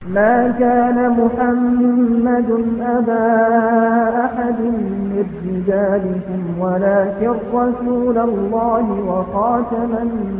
ما كان محمد أبا أحد من رجالكم ولكن رسول الله وخاتم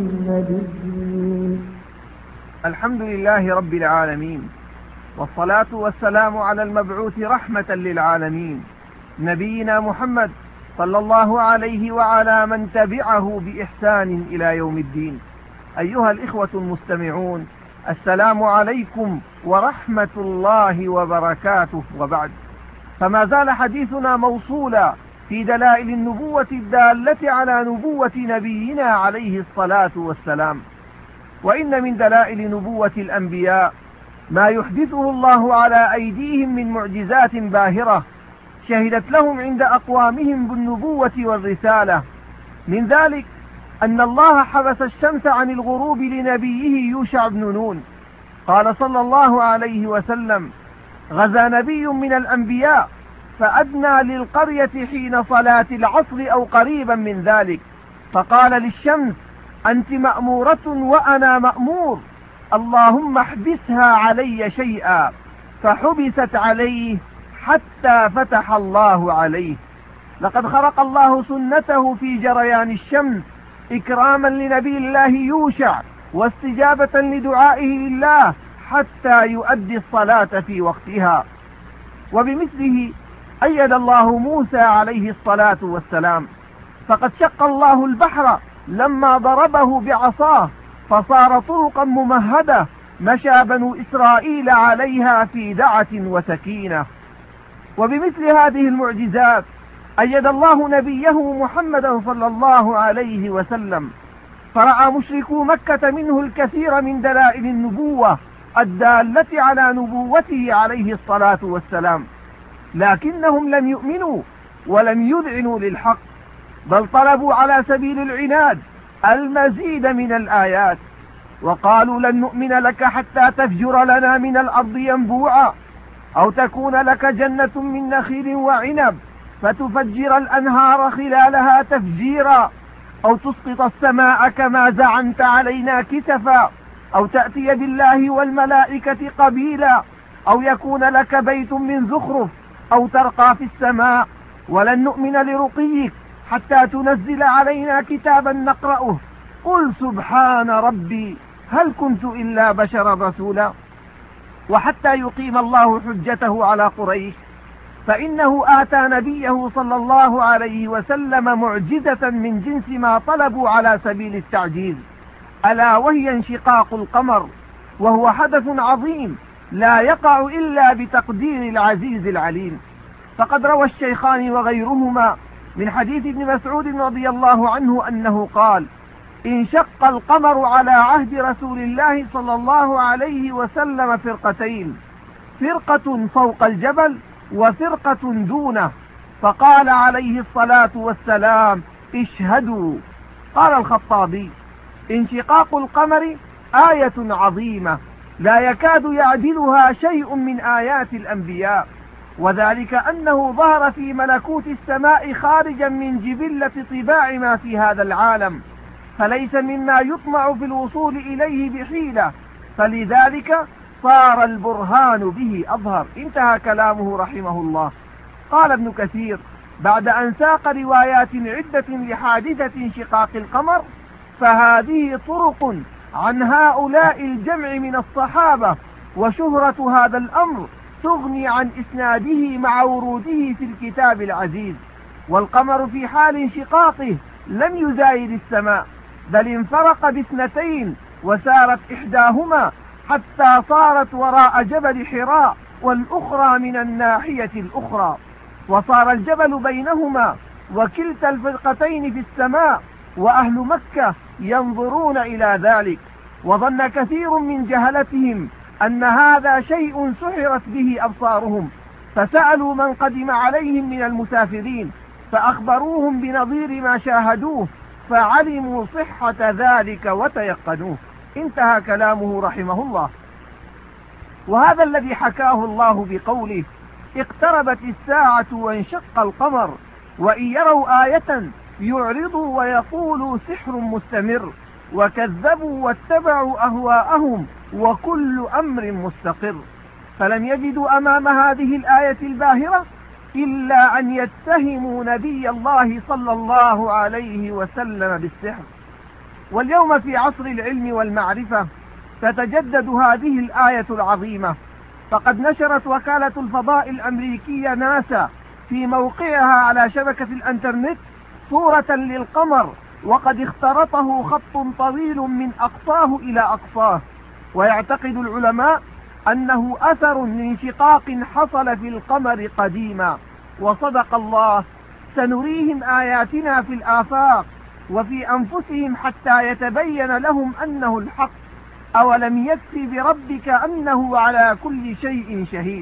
النبيين. الحمد لله رب العالمين، والصلاة والسلام على المبعوث رحمة للعالمين نبينا محمد صلى الله عليه وعلى من تبعه بإحسان إلى يوم الدين. أيها الإخوة المستمعون، السلام عليكم ورحمة الله وبركاته. وبعد، فما زال حديثنا موصولا في دلائل النبوة الدالة على نبوة نبينا عليه الصلاة والسلام. وإن من دلائل نبوة الأنبياء ما يحدثه الله على أيديهم من معجزات باهرة شهدت لهم عند أقوامهم بالنبوة والرسالة. من ذلك أن الله حبس الشمس عن الغروب لنبيه يوشع بن نون. قال صلى الله عليه وسلم: غزا نبي من الأنبياء فأدنى للقرية حين صلاة العصر أو قريبا من ذلك، فقال للشمس: أنت مأمورة وأنا مأمور، اللهم احبسها علي شيئا، فحبست عليه حتى فتح الله عليه. لقد خرق الله سنته في جريان الشمس إكراما لنبي الله يوشع واستجابة لدعائه لله حتى يؤدي الصلاة في وقتها. وبمثله أيد الله موسى عليه الصلاة والسلام، فقد شق الله البحر لما ضربه بعصاه فصار طرقا ممهدة مشى بنو إسرائيل عليها في دعة وسكينة. وبمثل هذه المعجزات أيد الله نبيه محمدا صلى الله عليه وسلم، فرأى مشركو مكة منه الكثير من دلائل النبوة الدالة على نبوته عليه الصلاة والسلام، لكنهم لم يؤمنوا ولم يذعنوا للحق، بل طلبوا على سبيل العناد المزيد من الآيات، وقالوا: لن نؤمن لك حتى تفجر لنا من الأرض ينبوعا، أو تكون لك جنة من نخيل وعنب فتفجر الأنهار خلالها تفجيرا، أو تسقط السماء كما زعمت علينا كسفا، أو تأتي بالله والملائكة قبيلا، أو يكون لك بيت من زخرف، أو ترقى في السماء. ولن نؤمن لرقيك حتى تنزل علينا كتابا نقرأه، قل سبحان ربي هل كنت إلا بشرا رسولا. وحتى يقيم الله حجته على قريش، فإنه آتى نبيه صلى الله عليه وسلم معجزة من جنس ما طلبوا على سبيل التعجيز، ألا وهي انشقاق القمر، وهو حدث عظيم لا يقع إلا بتقدير العزيز العليم. فقد روى الشيخان وغيرهما من حديث ابن مسعود رضي الله عنه أنه قال: انشق القمر على عهد رسول الله صلى الله عليه وسلم فرقتين، فرقة فوق الجبل وفرقة دونه، فقال عليه الصلاة والسلام: اشهدوا. قال الخطابي: انشقاق القمر آية عظيمة لا يكاد يعدلها شيء من آيات الأنبياء، وذلك أنه ظهر في ملكوت السماء خارجا من جبلة طباع ما في هذا العالم، فليس مما يطمع في الوصول إليه بحيلة، فلذلك صار البرهان به أظهر. انتهى كلامه رحمه الله. قال ابن كثير بعد أن ساق روايات عدة لحادثة انشقاق القمر: فهذه طرق عن هؤلاء الجمع من الصحابة، وشهرة هذا الأمر تغني عن إسناده مع وروده في الكتاب العزيز. والقمر في حال انشقاقه لم يزايد السماء، بل انفرق باثنتين، وسارت إحداهما حتى صارت وراء جبل حراء، والأخرى من الناحية الأخرى، وصار الجبل بينهما، وكلتا الفرقتين في السماء، وأهل مكة ينظرون إلى ذلك. وظن كثير من جهلتهم أن هذا شيء سحرت به أبصارهم، فسألوا من قدم عليهم من المسافرين فأخبروهم بنظير ما شاهدوه، فعلموا صحة ذلك وتيقنوه. انتهى كلامه رحمه الله. وهذا الذي حكاه الله بقوله: اقتربت الساعة وانشق القمر، وإن يروا آية يعرضوا ويقولوا سحر مستمر، وكذبوا واتبعوا أهواءهم وكل أمر مستقر. فلم يجدوا أمام هذه الآية الباهرة إلا أن يتهموا نبي الله صلى الله عليه وسلم بالسحر. واليوم في عصر العلم والمعرفة تتجدد هذه الآية العظيمة، فقد نشرت وكالة الفضاء الأمريكية ناسا في موقعها على شبكة الإنترنت صورة للقمر، وقد اخترطه خط طويل من أقصاه إلى أقصاه. ويعتقد العلماء أنه أثر لانشقاق حصل في القمر قديما. وصدق الله: سنريهم آياتنا في الآفاق وفي أنفسهم حتى يتبين لهم أنه الحق، أولم يكف بربك أنه على كل شيء شهيد.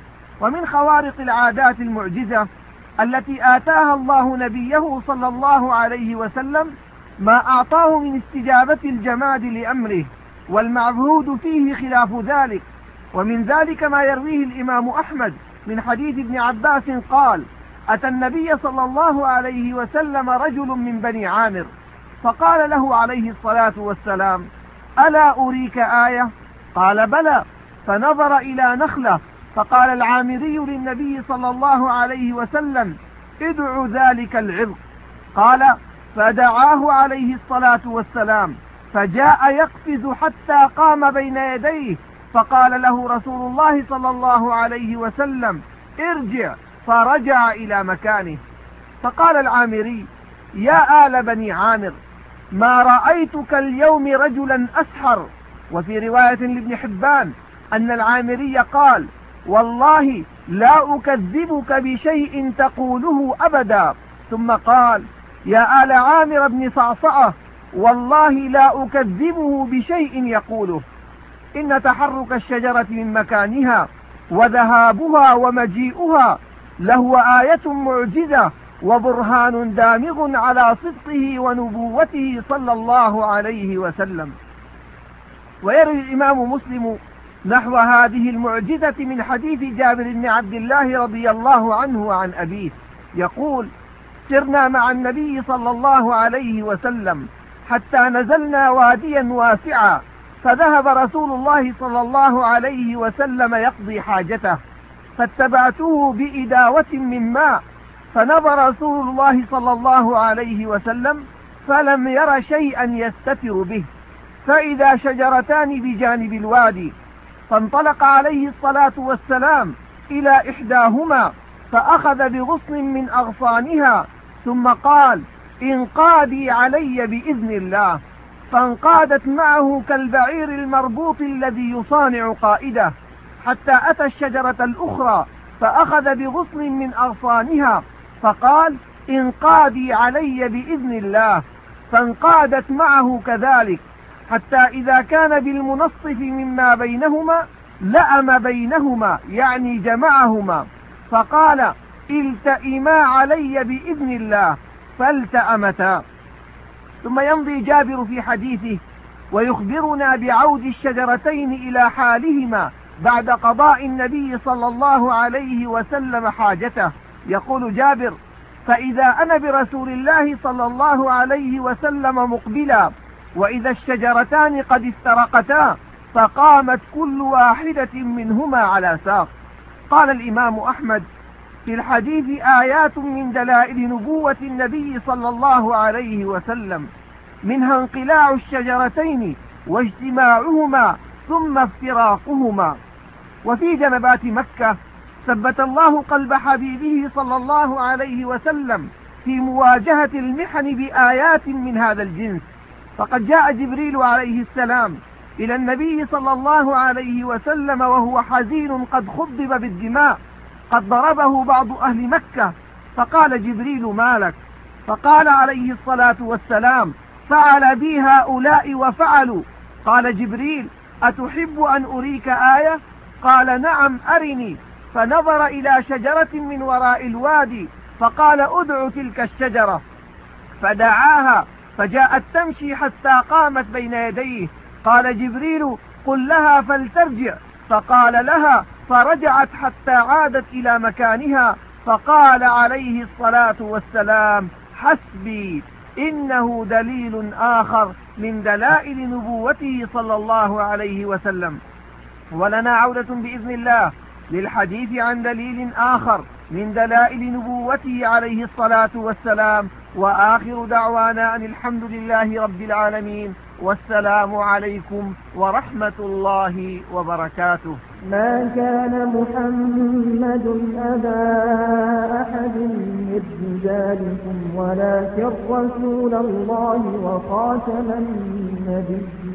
ومن خوارق العادات المعجزة التي آتاها الله نبيه صلى الله عليه وسلم ما أعطاه من استجابة الجماد لأمره، والمعبود فيه خلاف ذلك. ومن ذلك ما يرويه الإمام أحمد من حديث ابن عباس قال: أتى النبي صلى الله عليه وسلم رجل من بني عامر فقال له عليه الصلاة والسلام: ألا أريك آية؟ قال: بلى. فنظر إلى نخلة فقال العامري للنبي صلى الله عليه وسلم: ادع ذلك العرق. قال: فدعاه عليه الصلاة والسلام فجاء يقفز حتى قام بين يديه، فقال له رسول الله صلى الله عليه وسلم: ارجع، فرجع إلى مكانه. فقال العامري: يا آل بني عامر، ما رأيتك اليوم رجلا أسحر. وفي رواية لابن حبان أن العامري قال: والله لا أكذبك بشيء تقوله أبدا. ثم قال: يا آل عامر بن صعصعة، والله لا أكذبه بشيء يقوله. إن تحرك الشجرة من مكانها وذهابها ومجيئها لهو آية معجزة وبرهان دامغ على صدقه ونبوته صلى الله عليه وسلم. ويروي الإمام مسلم نحو هذه المعجزة من حديث جابر بن عبد الله رضي الله عنه وعن أبيه يقول: سرنا مع النبي صلى الله عليه وسلم حتى نزلنا واديا واسعا، فذهب رسول الله صلى الله عليه وسلم يقضي حاجته، فاتبعته بإداوة من ماء، فنظر رسول الله صلى الله عليه وسلم فلم ير شيئا يستتر به، فإذا شجرتان بجانب الوادي، فانطلق عليه الصلاة والسلام إلى إحداهما فأخذ بغصن من أغصانها، ثم قال: انقادي علي بإذن الله. فانقادت معه كالبعير المربوط الذي يصانع قائده، حتى أتى الشجرة الأخرى فأخذ بغصن من أغصانها فقال: انقادي علي بإذن الله. فانقادت معه كذلك، حتى إذا كان بالمنصف مما بينهما لأم بينهما، يعني جمعهما، فقال: التئما علي بإذن الله، فالتأمتا. ثم يمضي جابر في حديثه ويخبرنا بعود الشجرتين إلى حالهما بعد قضاء النبي صلى الله عليه وسلم حاجته. يقول جابر: فإذا أنا برسول الله صلى الله عليه وسلم مقبلا، وإذا الشجرتان قد افترقتا، فقامت كل واحدة منهما على ساق. قال الإمام أحمد: في الحديث آيات من دلائل نبوة النبي صلى الله عليه وسلم، منها انقلاع الشجرتين واجتماعهما ثم افتراقهما. وفي جنبات مكة ثبت الله قلب حبيبه صلى الله عليه وسلم في مواجهة المحن بآيات من هذا الجنس. فقد جاء جبريل عليه السلام إلى النبي صلى الله عليه وسلم وهو حزين قد خضب بالدماء، قد ضربه بعض أهل مكة، فقال جبريل: ما لك؟ فقال عليه الصلاة والسلام: فعل بي هؤلاء وفعلوا. قال جبريل: أتحب أن أريك آية؟ قال: نعم أرني. فنظر إلى شجرة من وراء الوادي فقال: ادع تلك الشجرة، فدعاها فجاءت تمشي حتى قامت بين يديه. قال جبريل: قل لها فلترجع، فقال لها، فرجعت حتى عادت إلى مكانها. فقال عليه الصلاة والسلام: حسبي، إنه دليل آخر من دلائل نبوته صلى الله عليه وسلم. ولنا عودة بإذن الله للحديث عن دليل آخر من دلائل نبوته عليه الصلاة والسلام. وآخر دعوانا أن الحمد لله رب العالمين، والسلام عليكم ورحمة الله وبركاته. ما كان محمد أبا أحد من رجالكم ولكن رسول الله وخاتم النبيين.